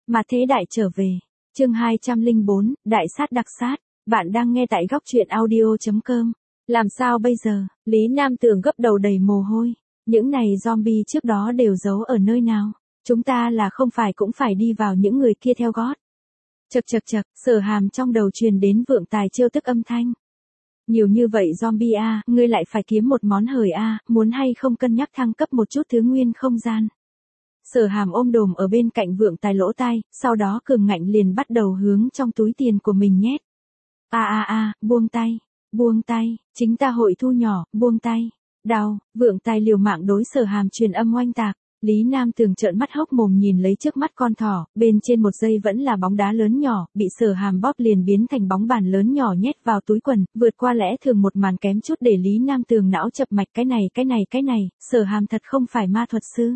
Mà thế đại trở về. Chương 204, Đại sát đặc sát. Bạn đang nghe tại góc truyện audio.com. Làm sao bây giờ? Lý Nam Tường gấp đầu đầy mồ hôi. Những này zombie trước đó đều giấu ở nơi nào? Chúng ta là không phải cũng phải đi vào những người kia theo gót. Chậc chậc chậc, Sở Hàm trong đầu truyền đến Vượng Tài trêu tức âm thanh. Nhiều như vậy zombie a, ngươi lại phải kiếm một món hời a, muốn hay không cân nhắc thăng cấp một chút thứ nguyên không gian. Sở Hàm ôm đồm ở bên cạnh Vượng Tài lỗ tai, sau đó cường ngạnh liền bắt đầu hướng trong túi tiền của mình nhét. Buông tay, chính ta hội thu nhỏ, buông tay. Đau, Vượng Tài liều mạng đối Sở Hàm truyền âm oanh tạc. Lý Nam Tường trợn mắt hốc mồm nhìn lấy trước mắt con thỏ, bên trên một giây vẫn là bóng đá lớn nhỏ, bị Sở Hàm bóp liền biến thành bóng bàn lớn nhỏ nhét vào túi quần, vượt qua lẽ thường một màn kém chút để Lý Nam Tường não chập mạch cái này, Sở Hàm thật không phải ma thuật sư.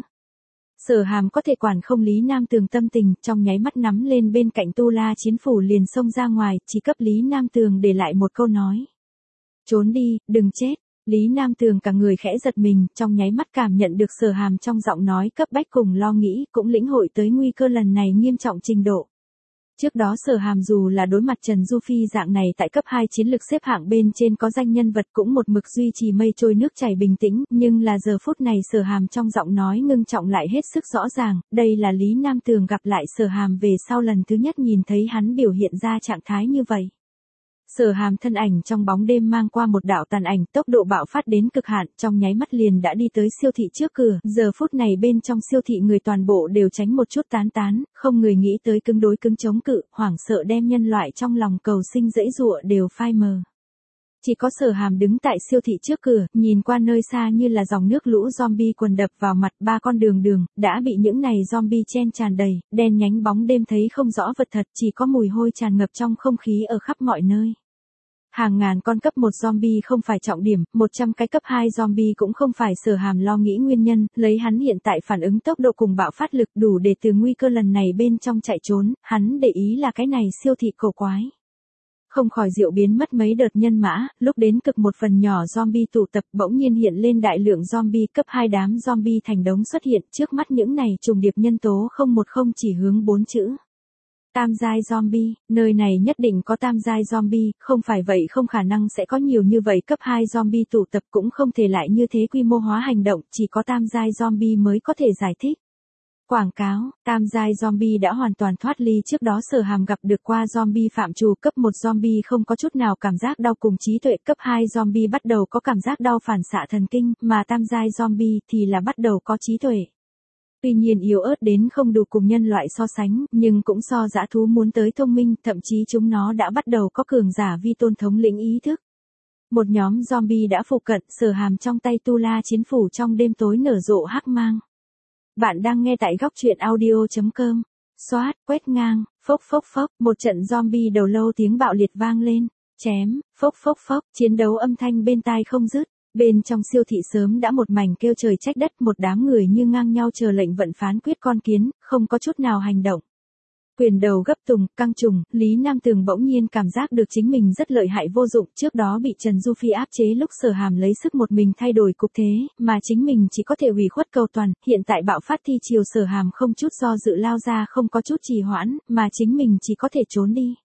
Sở Hàm có thể quản không Lý Nam Tường tâm tình, trong nháy mắt nắm lên bên cạnh Tu La Chiến Phủ liền xông ra ngoài, chỉ cấp Lý Nam Tường để lại một câu nói. Trốn đi, đừng chết. Lý Nam Tường cả người khẽ giật mình, trong nháy mắt cảm nhận được Sở Hàm trong giọng nói cấp bách cùng lo nghĩ, cũng lĩnh hội tới nguy cơ lần này nghiêm trọng trình độ. Trước đó Sở Hàm dù là đối mặt Trần Du Phi dạng này tại cấp 2 chiến lược xếp hạng bên trên có danh nhân vật cũng một mực duy trì mây trôi nước chảy bình tĩnh, nhưng là giờ phút này Sở Hàm trong giọng nói ngưng trọng lại hết sức rõ ràng, đây là Lý Nam Tường gặp lại Sở Hàm về sau lần thứ nhất nhìn thấy hắn biểu hiện ra trạng thái như vậy. Sở Hàm thân ảnh trong bóng đêm mang qua một đạo tàn ảnh, tốc độ bạo phát đến cực hạn, trong nháy mắt liền đã đi tới siêu thị trước cửa, giờ phút này bên trong siêu thị người toàn bộ đều tránh một chút tán, không người nghĩ tới cứng đối cứng chống cự, hoảng sợ đem nhân loại trong lòng cầu sinh dãy dụa đều phai mờ. Chỉ có Sở Hàm đứng tại siêu thị trước cửa, nhìn qua nơi xa như là dòng nước lũ zombie quần đập vào mặt, ba con đường đã bị những này zombie chen tràn đầy, đen nhánh bóng đêm thấy không rõ vật thật, chỉ có mùi hôi tràn ngập trong không khí ở khắp mọi nơi. Hàng ngàn con cấp 1 zombie không phải trọng điểm, 100 cái cấp 2 zombie cũng không phải. Sở Hàm lo nghĩ nguyên nhân, lấy hắn hiện tại phản ứng tốc độ cùng bạo phát lực đủ để từ nguy cơ lần này bên trong chạy trốn, hắn để ý là cái này siêu thị cổ quái. Không khỏi diệu biến mất mấy đợt nhân mã, lúc đến cực một phần nhỏ zombie tụ tập bỗng nhiên hiện lên đại lượng zombie cấp 2 đám zombie thành đống xuất hiện trước mắt những này trùng điệp nhân tố 010 chỉ hướng 4 chữ. Tam giai zombie, nơi này nhất định có tam giai zombie, không phải vậy không khả năng sẽ có nhiều như vậy cấp 2 zombie tụ tập cũng không thể lại như thế quy mô hóa hành động, chỉ có tam giai zombie mới có thể giải thích. Quảng cáo, tam giai zombie đã hoàn toàn thoát ly trước đó Sở Hàm gặp được qua zombie phạm trù cấp 1 zombie không có chút nào cảm giác đau cùng trí tuệ, cấp 2 zombie bắt đầu có cảm giác đau phản xạ thần kinh, mà tam giai zombie thì là bắt đầu có trí tuệ. Tuy nhiên yếu ớt đến không đủ cùng nhân loại so sánh, nhưng cũng so dã thú muốn tới thông minh, thậm chí chúng nó đã bắt đầu có cường giả vi tôn thống lĩnh ý thức. Một nhóm zombie đã phụ cận, Sở Hàm trong tay Tu La Chiến Phủ trong đêm tối nở rộ hắc mang. Bạn đang nghe tại góc truyện audio.com. Xoát, quét ngang, phốc, một trận zombie đầu lâu tiếng bạo liệt vang lên, chém, phốc, chiến đấu âm thanh bên tai không dứt. Bên trong siêu thị sớm đã một mảnh kêu trời trách đất, một đám người như ngang nhau chờ lệnh vận phán quyết con kiến, không có chút nào hành động. Quyền đầu gấp tùng, căng trùng, Lý Nam Tường bỗng nhiên cảm giác được chính mình rất lợi hại vô dụng, trước đó bị Trần Du Phi áp chế lúc Sở Hàm lấy sức một mình thay đổi cục thế, mà chính mình chỉ có thể hủy khuất cầu toàn, hiện tại bạo phát thi chiều Sở Hàm không chút do dự lao ra không có chút trì hoãn, mà chính mình chỉ có thể trốn đi.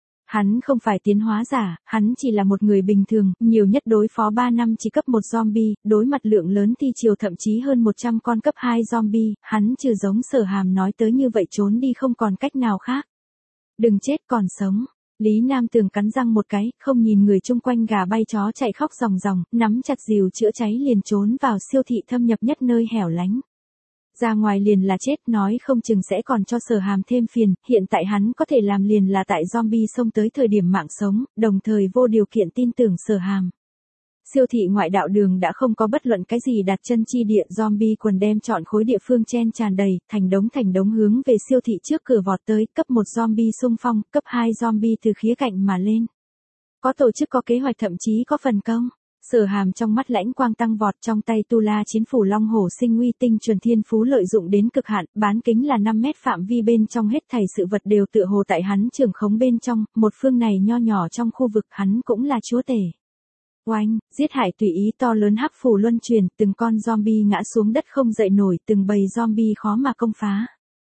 Hắn không phải tiến hóa giả, hắn chỉ là một người bình thường, nhiều nhất đối phó 3 năm chỉ cấp 1 zombie, đối mặt lượng lớn thi chiều thậm chí hơn 100 con cấp 2 zombie, hắn trừ giống Sở Hàm nói tới như vậy trốn đi không còn cách nào khác. Đừng chết còn sống. Lý Nam Tường cắn răng một cái, không nhìn người chung quanh gà bay chó chạy khóc ròng ròng, nắm chặt rìu chữa cháy liền trốn vào siêu thị thâm nhập nhất nơi hẻo lánh. Ra ngoài liền là chết, nói không chừng sẽ còn cho Sở Hàm thêm phiền, hiện tại hắn có thể làm liền là tại zombie xông tới thời điểm mạng sống, đồng thời vô điều kiện tin tưởng Sở Hàm. Siêu thị ngoại đạo đường đã không có bất luận cái gì đặt chân chi địa, zombie quần đem chọn khối địa phương chen tràn đầy, thành đống hướng về siêu thị trước cửa vọt tới, cấp 1 zombie xung phong, cấp 2 zombie từ khía cạnh mà lên. Có tổ chức có kế hoạch thậm chí có phần công. Sở Hàm trong mắt lãnh quang tăng vọt, trong tay Tu La Chiến Phủ long hổ sinh uy tinh chuẩn thiên phú lợi dụng đến cực hạn, bán kính là 5 mét phạm vi bên trong hết thảy sự vật đều tựa hồ tại hắn trưởng khống bên trong, một phương này nho nhỏ trong khu vực hắn cũng là chúa tể. Oanh, giết hại tùy ý to lớn hắc phủ luân truyền, từng con zombie ngã xuống đất không dậy nổi, từng bầy zombie khó mà công phá.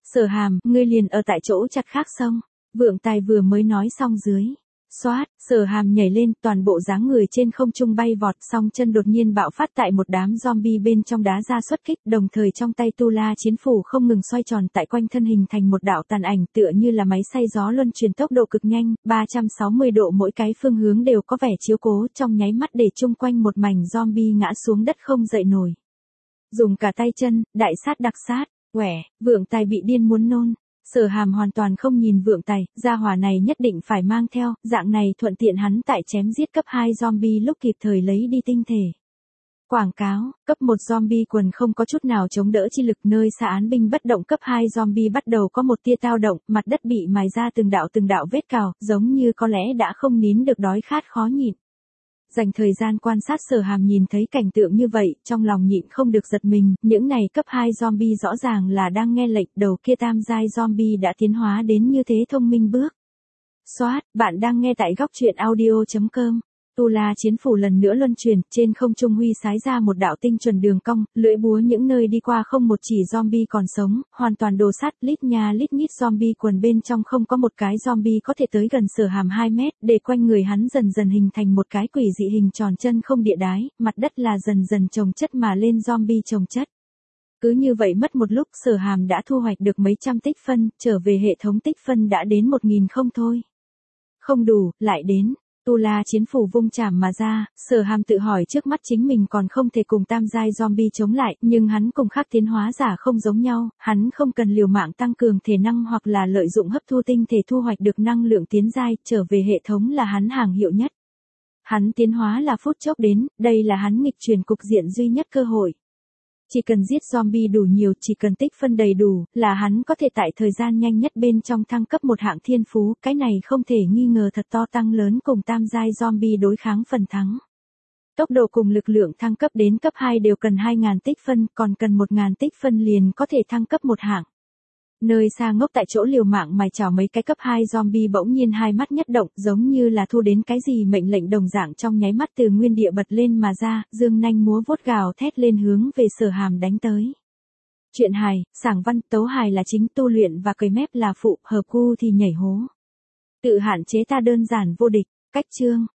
Sở Hàm, ngươi liền ở tại chỗ chặt khác sông. Vượng Tài vừa mới nói xong dưới. Xoát, Sở Hàm nhảy lên, toàn bộ dáng người trên không trung bay vọt, song chân đột nhiên bạo phát tại một đám zombie bên trong đá ra xuất kích, đồng thời trong tay tu la chiến phủ không ngừng xoay tròn tại quanh thân hình thành một đạo tàn ảnh tựa như là máy xay gió luân chuyển tốc độ cực nhanh, 360 độ mỗi cái phương hướng đều có vẻ chiếu cố, trong nháy mắt để chung quanh một mảnh zombie ngã xuống đất không dậy nổi. Dùng cả tay chân, đại sát đặc sát, quẻ, Vượng Tài bị điên muốn nôn. Sở Hàm hoàn toàn không nhìn Vượng Tài, gia hỏa này nhất định phải mang theo, dạng này thuận tiện hắn tại chém giết cấp 2 zombie lúc kịp thời lấy đi tinh thể. Quảng cáo, cấp 1 zombie quần không có chút nào chống đỡ chi lực, nơi xa án binh bất động, cấp 2 zombie bắt đầu có một tia tao động, mặt đất bị mài ra từng đạo vết cào, giống như có lẽ đã không nín được đói khát khó nhịn. Dành thời gian quan sát Sở Hàm nhìn thấy cảnh tượng như vậy, trong lòng nhịn không được giật mình, những này cấp 2 zombie rõ ràng là đang nghe lệnh, đầu kia tam giai zombie đã tiến hóa đến như thế thông minh bước. Xoát, bạn đang nghe tại góc truyện audio.com. Tu la chiến phủ lần nữa luân chuyển, trên không trung huy sái ra một đạo tinh chuẩn đường cong, lưỡi búa những nơi đi qua không một chỉ zombie còn sống, hoàn toàn đồ sắt, lít nha lít nhít zombie quần bên trong không có một cái zombie có thể tới gần Sở Hàm 2 mét, để quanh người hắn dần dần hình thành một cái quỷ dị hình tròn chân không địa đái, mặt đất là dần dần chồng chất mà lên zombie chồng chất. Cứ như vậy mất một lúc Sở Hàm đã thu hoạch được mấy trăm tích phân, trở về hệ thống tích phân đã đến 1000 không thôi. Không đủ, lại đến. Tu la chiến phủ vung chảm mà ra, Sở Hàm tự hỏi trước mắt chính mình còn không thể cùng tam giai zombie chống lại, nhưng hắn cùng khác tiến hóa giả không giống nhau, hắn không cần liều mạng tăng cường thể năng hoặc là lợi dụng hấp thu tinh thể thu hoạch được năng lượng tiến giai, trở về hệ thống là hắn hàng hiệu nhất. Hắn tiến hóa là phút chốc đến, đây là hắn nghịch chuyển cục diện duy nhất cơ hội. Chỉ cần giết zombie đủ nhiều, chỉ cần tích phân đầy đủ, là hắn có thể tại thời gian nhanh nhất bên trong thăng cấp một hạng thiên phú, cái này không thể nghi ngờ thật to tăng lớn cùng tam giai zombie đối kháng phần thắng. Tốc độ cùng lực lượng thăng cấp đến cấp 2 đều cần 2000 tích phân, còn cần 1000 tích phân liền có thể thăng cấp một hạng. Nơi xa ngốc tại chỗ liều mạng mài chảo mấy cái cấp 2 zombie bỗng nhiên hai mắt nhất động, giống như là thu đến cái gì mệnh lệnh đồng dạng, trong nháy mắt từ nguyên địa bật lên mà ra, dương nanh múa vuốt gào thét lên hướng về Sở Hàm đánh tới. Truyện hài, sảng văn, tấu hài là chính, tu luyện và cười mép là phụ, hợp gu thì nhảy hố. Tự hạn chế ta đơn giản vô địch, cách chương.